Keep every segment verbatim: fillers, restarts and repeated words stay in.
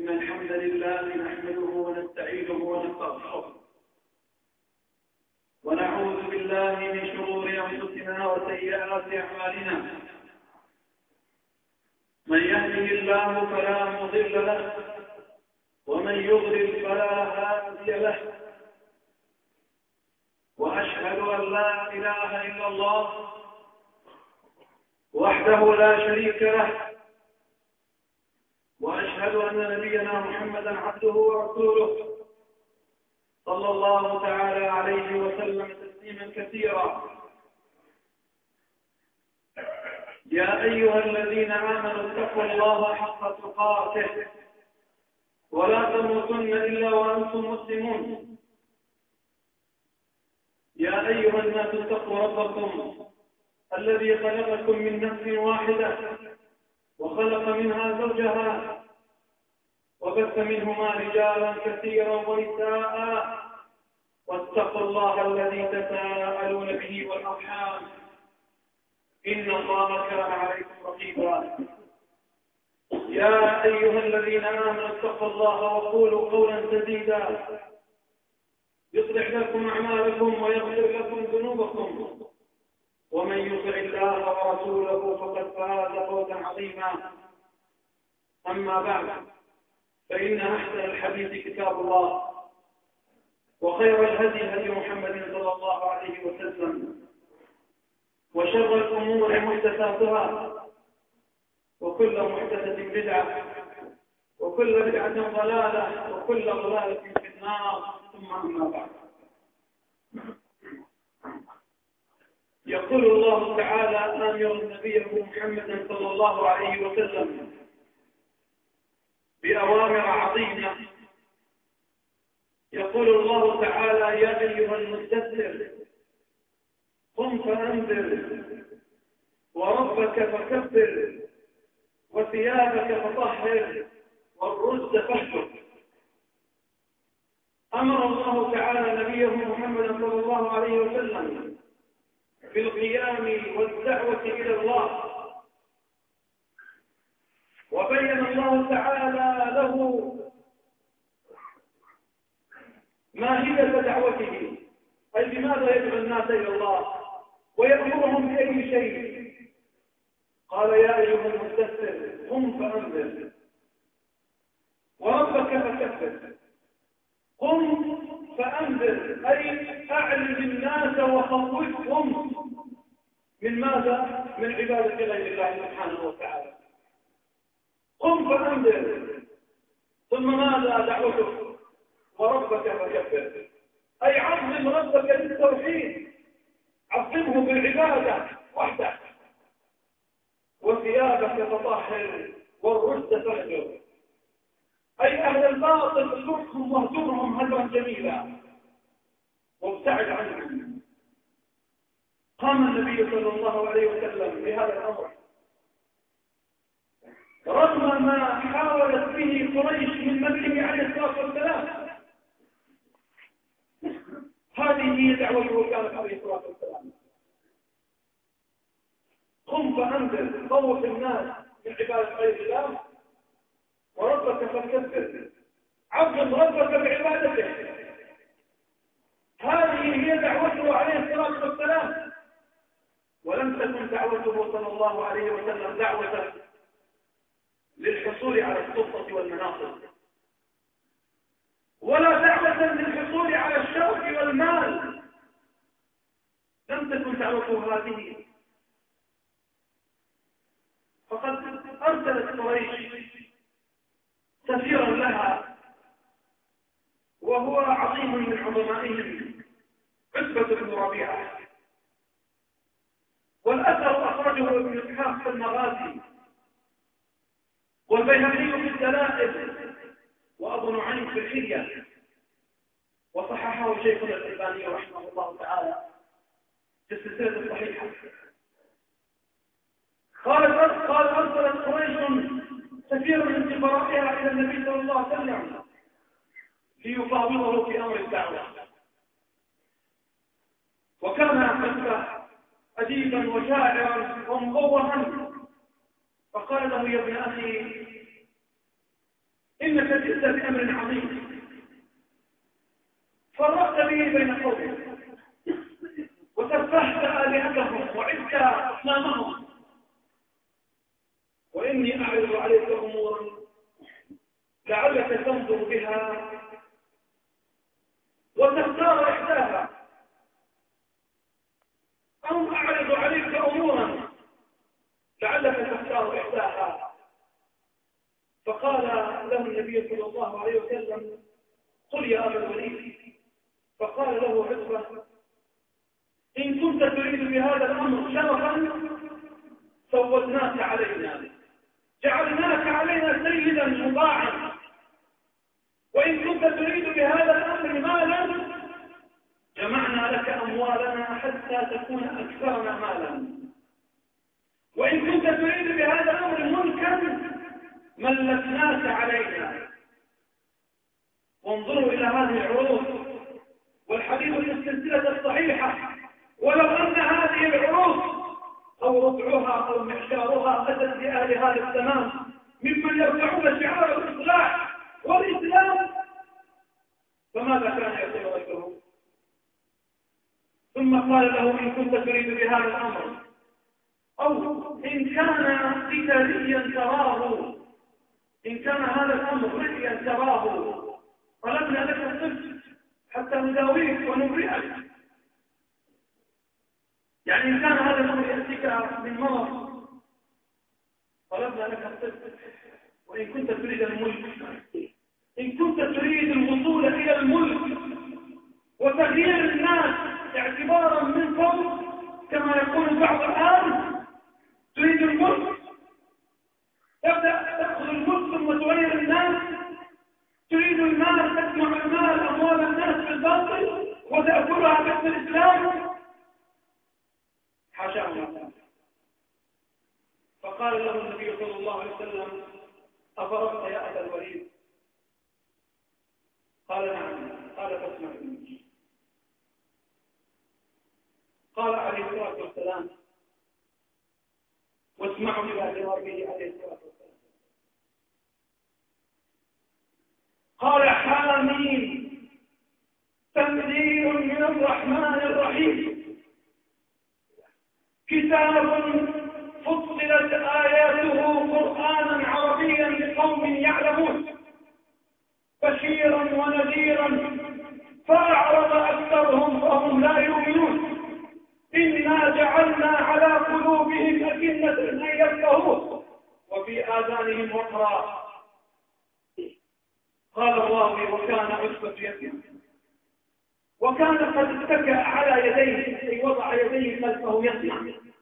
إن الحمد لله نحمده ونستعينه ونستغفره ونعوذ بالله من شرور أنفسنا وسيئات أعمالنا. من يهده الله فلا مضل له ومن يضلل فلا هادي له، وأشهد أن لا إله إلا الله وحده لا شريك له، وأشهد أن نبينا محمدا عبده ورسوله صلى الله تعالى عليه وسلم تسليما كثيرا. يا أيها الذين آمنوا اتقوا الله حق تقاته ولا تموتن إلا وأنتم مسلمون. يا أيها الناس اتقوا ربكم الذي خلقكم من نفس واحدة وخلق منها زوجها وبث منهما رجالا كثيرا ونساء، واتقوا الله الذي تساءلون به والأرحام إن الله كان عليكم رقيبا. يا أيها الذين آمنوا اتقوا الله وقولوا قولا سديدا يصلح لكم أعمالكم ويغفر لكم ذنوبكم، ومن يطع الله ورسوله فقد فاز فوزا عظيما. أما بعد، فإن أحسن الحديث كتاب الله، وخير الهدي هدي محمد صلى الله عليه وسلم، وشر الأمور محدثاتها، وكل محدثة بدعة، وكل بدعة ضلالة، وكل ضلالة في النار. ثم أما بعد، يقول الله تعالى آمرا نبيه محمدا صلى الله عليه وسلم بأوامر عظيمة. يقول الله تعالى: يا أيها المدثر قم فأنذر وربك فكبر وثيابك فطهر والرجز فاهجر. أمر الله تعالى نبيه محمدا صلى الله عليه وسلم بالقيام والدعوة إلى الله، وبين الله تعالى له ماهية دعوته، أي بماذا يدعو الناس إلى الله ويأمرهم بأي شيء. قال: يا أيها المدثر قم فأنذر وربك فكبر. قم فأنذر أي أعلم الناس وخوفهم من ماذا؟ من عبادة غير الله سبحانه وتعالى. قم فأنذر، ثم ماذا دعوتك؟ وربك فكبر، أي عظم ربك بالتوحيد، عظمه بالعبادة وحده. وثيابك فطهر والرجز فاهجر، أي أهل الباطل اتركهم واهجرهم هجرا جميلا وابتعد عنهم. قام النبي صلى الله عليه وسلم بهذا الأمر رغم ما حاولت به قريش من مكه عليه الصلاة والسلام. هذه هي دعوته كانت عليه الصلاة والسلام: قم فأنذر، خوف الناس من عبادة غير الله، وربك فكبر، عظم ربك بعبادته. هذه هي دعوته عليه الصلاة والسلام. ولم تكن دعوته صلى الله عليه وسلم دعوة للحصول على السلطة والمناصب، ولا دعوة للحصول على الشرف والمال. لم تكن دعوته هذه. فقد أرسلت قريش سفيرا لها، وهو عظيم من عظمائهم، عتبة بن ربيعة. والأثر أخرجه ابن إسحاق في المغازي، والبيهقي في الدلائل، وأبو نعيم في الحلية، وصححه شيخنا الألباني رحمه الله تعالى في السلسلة الصحيحة. قال قال أرسلت قريش سفيرا من سفرائها إلى النبي صلى الله عليه وسلم ليفاوضه في أمر الدعوة. وكان حتى أديبا وشاعرا ومغوها، فقال له: يا ابن أخي إنك جئت بأمر عظيم، فرقت به بين قومك وسفهت آلهتهم وعدت أصنامهم، وإني أعرض عليك أمورا لعلك تنظر بها وتختار إحداها، أو أعرض عليك أمورا لعلك تختار إحداها. فقال له النبي صلى الله عليه وسلم: قل يا أبا الوليد. فقال له عتبة: إن كنت تريد بهذا الأمر شرفا سودناك علينا، جعلناك علينا سيدا مطاعا، وإن كنت تريد بهذا الأمر مالا جمعنا لك أموالنا حتى تكون أكثرنا مالا، وإن كنت تريد بهذا الأمر ملكا ملكناك علينا. وانظروا إلى هذه العروض، والحديث في السلسلة الصحيحة: ولو أن هذه العروض أو ربعها أو محشارها أتت لأهل هذا الزمان ممن يرفعون شعار الإصلاح والإسلام فماذا كان يقول رجله؟ ثم قال له: إن كنت تريد بهذا الأمر، أو إن كان قتاليا تراه، إن كان هذا الأمر رئيا تراه طلبنا لك الطب حتى نداويك ونبرئك. يعني إن كان هذا الأمر يأتيك من مرض طلبنا لك الطب، وإن كنت تريد الملك، إن كنت تريد الوصول إلى الملك وتغيير الناس اعتبارا من فوق كما يقول بعض الآن، تريد الملك تبدأ تأخذ الملك ثم تغير الناس، تريد المال تجمع المال أموال الناس بالباطل وتأكلها باسم الإسلام، حاشا الله. فقال له النبي صلى الله عليه وسلم: أفرغت يا أبا الوليد؟ قال: نعم. قال: فاسمع مني. قال عليه الصلاة والسلام: واسمعوا إلى جوابه عليه الصلاة والسلام. قال: حامين تنزيل من الرحمن الرحيم، كتاب فصلت آياته قرآنا عربيا لقوم يعلمون، بشيرا ونذيرا فأعرض أكثرهم فهم لا يؤمنون، إنا جعلنا على قلوبهم أكنة أن يفقهوه وفي آذانهم وقرا. قال الراوي: وكان عتبة يتيما، وكان قد اتكأ على يديه، أي وضع يديه خلفه يسمع.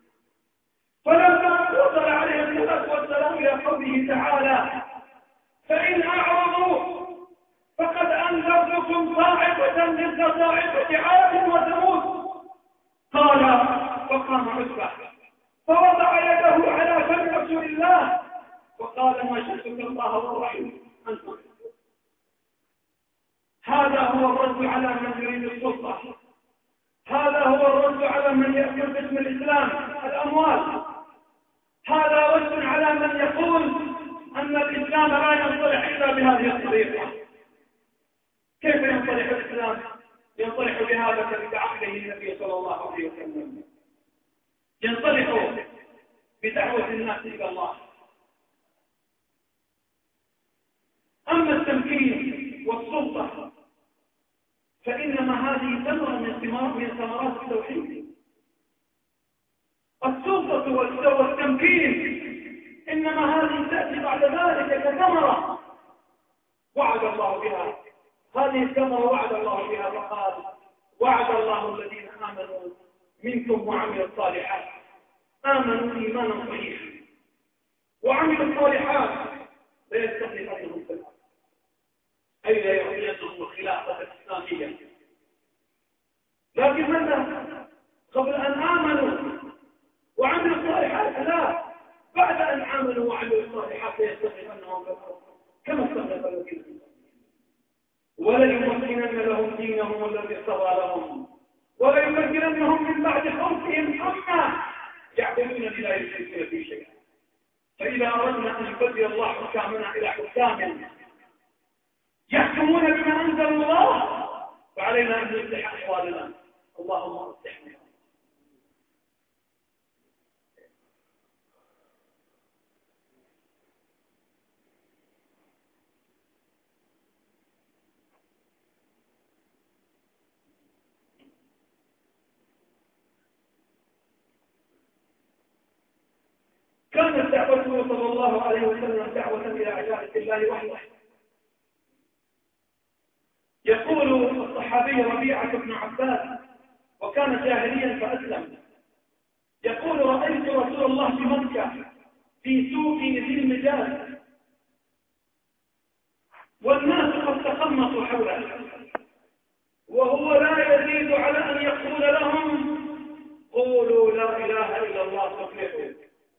فلما وصل عليه الصلاة والسلام إلى قوله تعالى: فإن أعرضوا فقد أنذرتكم صاعقة مثل صاعقة عاد وثمود. قال: فقام عتبة فوضع يده على فم رسول الله وقال: ما شئتك الله والرحيم أنت. هذا هو الرد على من يريد السلطة، هذا هو الرد على من يأكل باسم الإسلام الأموال، هذا رد على من يقول أن الإسلام لا ينصلح إلا بهذه الطريقة. كيف ينصلح الإسلام؟ ينصلح بهذا الذي دعا إليه النبي صلى الله عليه وسلم، ينصلح بدعوة الناس إلى الله. أما التمكين والسلطة فإنما هذه ثمرة من ثمار من ثمرات التوحيد. السلطة والتمكين إنما هذه تأتي بعد ذلك كثمرة وعد الله بها. هذه الثمرة وعد الله بها، فقال: وعد الله الذين آمنوا منكم وعملوا الصالحات. آمنوا إيمانا صحيحا وعملوا الصالحات ليستخلفنهم في الأرض، أي لا يعطينهم الخلافة الإسلامية. لكن ماذا؟ قبل أن آمنوا وعملوا الصالحات؟ لا، بعد أن آمنوا وعملوا الصالحات ليستخلفنهم في الأرض كما استخلف الذين وليمكنن لهم دينهم الذي ارتضى لهم وليمكننهم من بعد خوفهم أمنا يعبدونني لا يشركون بي شيئا. فإذا أردنا أن يبدل الله حكامنا إلى حكام يحكمون بما أنزل الله، فعلينا أن نصلح أحوالنا. اللهم أصلحنا. كانت دعوته صلى الله عليه وسلم دعوة إلى عبادة الله وحده. يقول الصحابي ربيعة بن عباس، وكان جاهليا فأسلم، يقول: رأيت رسول الله في مكة في سوق ذي المجاز والناس قد تقمصوا حوله، وهو لا يزيد على أن يقول لهم: قولوا لا إله إلا الله تفلحوا.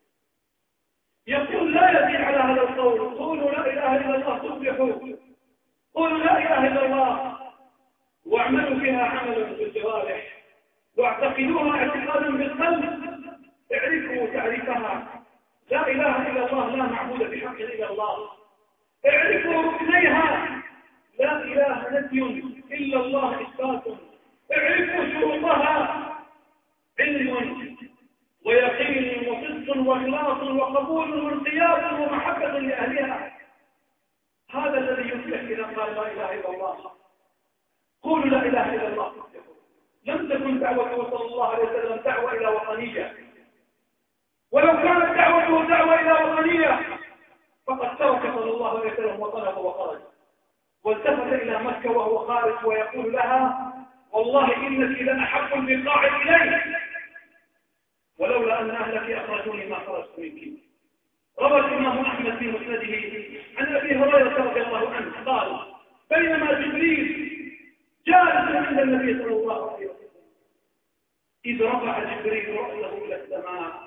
يقول لا يزيد على هذا القول: قولوا لا إله إلا الله تفلحوا. قولوا لا إله إلا الله واعملوا بها عملا بالجوارح واعتقدوها اعتقادا بالقلب. اعرفوا تعريفها: لا إله إلا الله لا معبود بحق إلا الله. اعرفوا ركنيها: لا إله نفي إلا الله إثبات. اعرفوا شروطها: علم ويقين وصدق وإخلاص وقبول وانقياد ومحبة لأهلها. هذا الذي يصلح إذا قال لا إله إلا الله. قولوا لا إله إلا الله. لم تكن دعوته صلى الله عليه وسلم دعوة إلى وطنية، ولو كانت دعوته دعوة إلى وطنية فقد ترك صلى الله عليه وسلم وطنه وخرج، والتفت إلى مكة وهو خارج ويقول لها: والله إنك لأحب البقاع إلي، ولولا أن أهلك أخرجوني ما خرجت منك. روى الإمام أحمد في مسنده عن أبي هريرة رضي الله عنه قال: بينما جبريل جالس عند النبي صلى الله عليه وسلم إذ رفع جبريل رأسه إلى السماء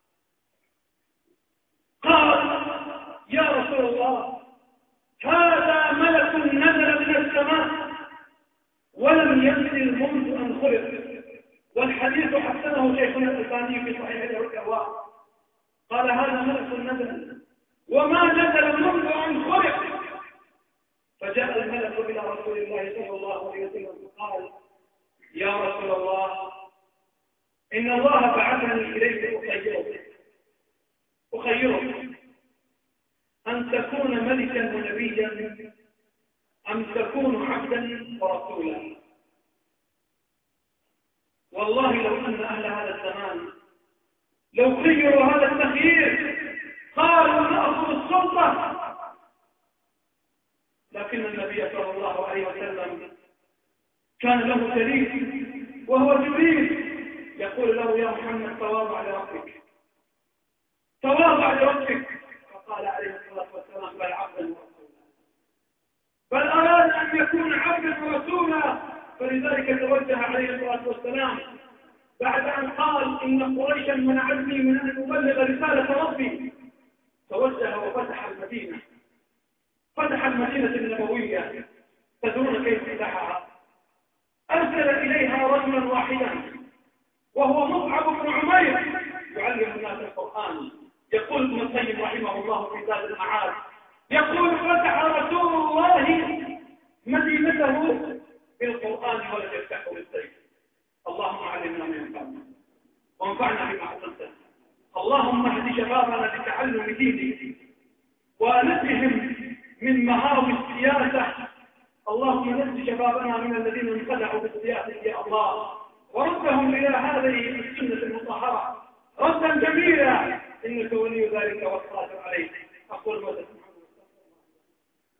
قال: يا رسول الله، هذا ملك نزل من السماء ولم ينزل منذ أن خلق. والحديث حسنه شيخنا الألباني في صحيح الأرواح. قال: هذا ملك نزل وما نزل منذ أن خلق. فجاء الملك إلى رسول الله صلى الله عليه وسلم وقال: يا رسول الله، إن الله بعثني إليك أخيرك أخيرك أن تكون ملكا ونبيا أم تكون عبدا ورسولا. والله لو أن أهل هذا الزمان لو خيروا هذا التخيير قالوا نأخذ السلطة، لكن النبي صلى الله عليه وسلم كان له دليل وهو جبريل يقول له: يا محمد، تواضع لربك تواضع لربك. فقال عليه الصلاة والسلام: بل عبدا ورسولا. بل أراد أن يكون عبدا ورسولا، فلذلك توجه عليه الصلاة والسلام بعد أن قال: إن قريشا منعتني من أن أبلغ رسالة ربي. توجه وفتح المدينة، فتح المدينة النبوية. تدرون كيف فتحها؟ أرسل إليها رجلا واحدا وهو مصعب بن عمير يعلم الناس القرآن. يقول ابن القيم رحمه الله في زاد المعاد، يقول: فتح رسول الله مدينته بالقرآن ولم يفتحه بالسيف. اللهم علمنا ما ينفعنا وانفعنا بما علمتنا. اللهم اهد شبابنا لتعلم دينك ونزهم من مهاوي السياسة. اللهم نزه شبابنا من الذين انخدعوا بالسياسة يا الله، وردهم إلى هذه السنة المطهرة ردا جميلا، إنك ولي ذلك والقادر عليه. أقول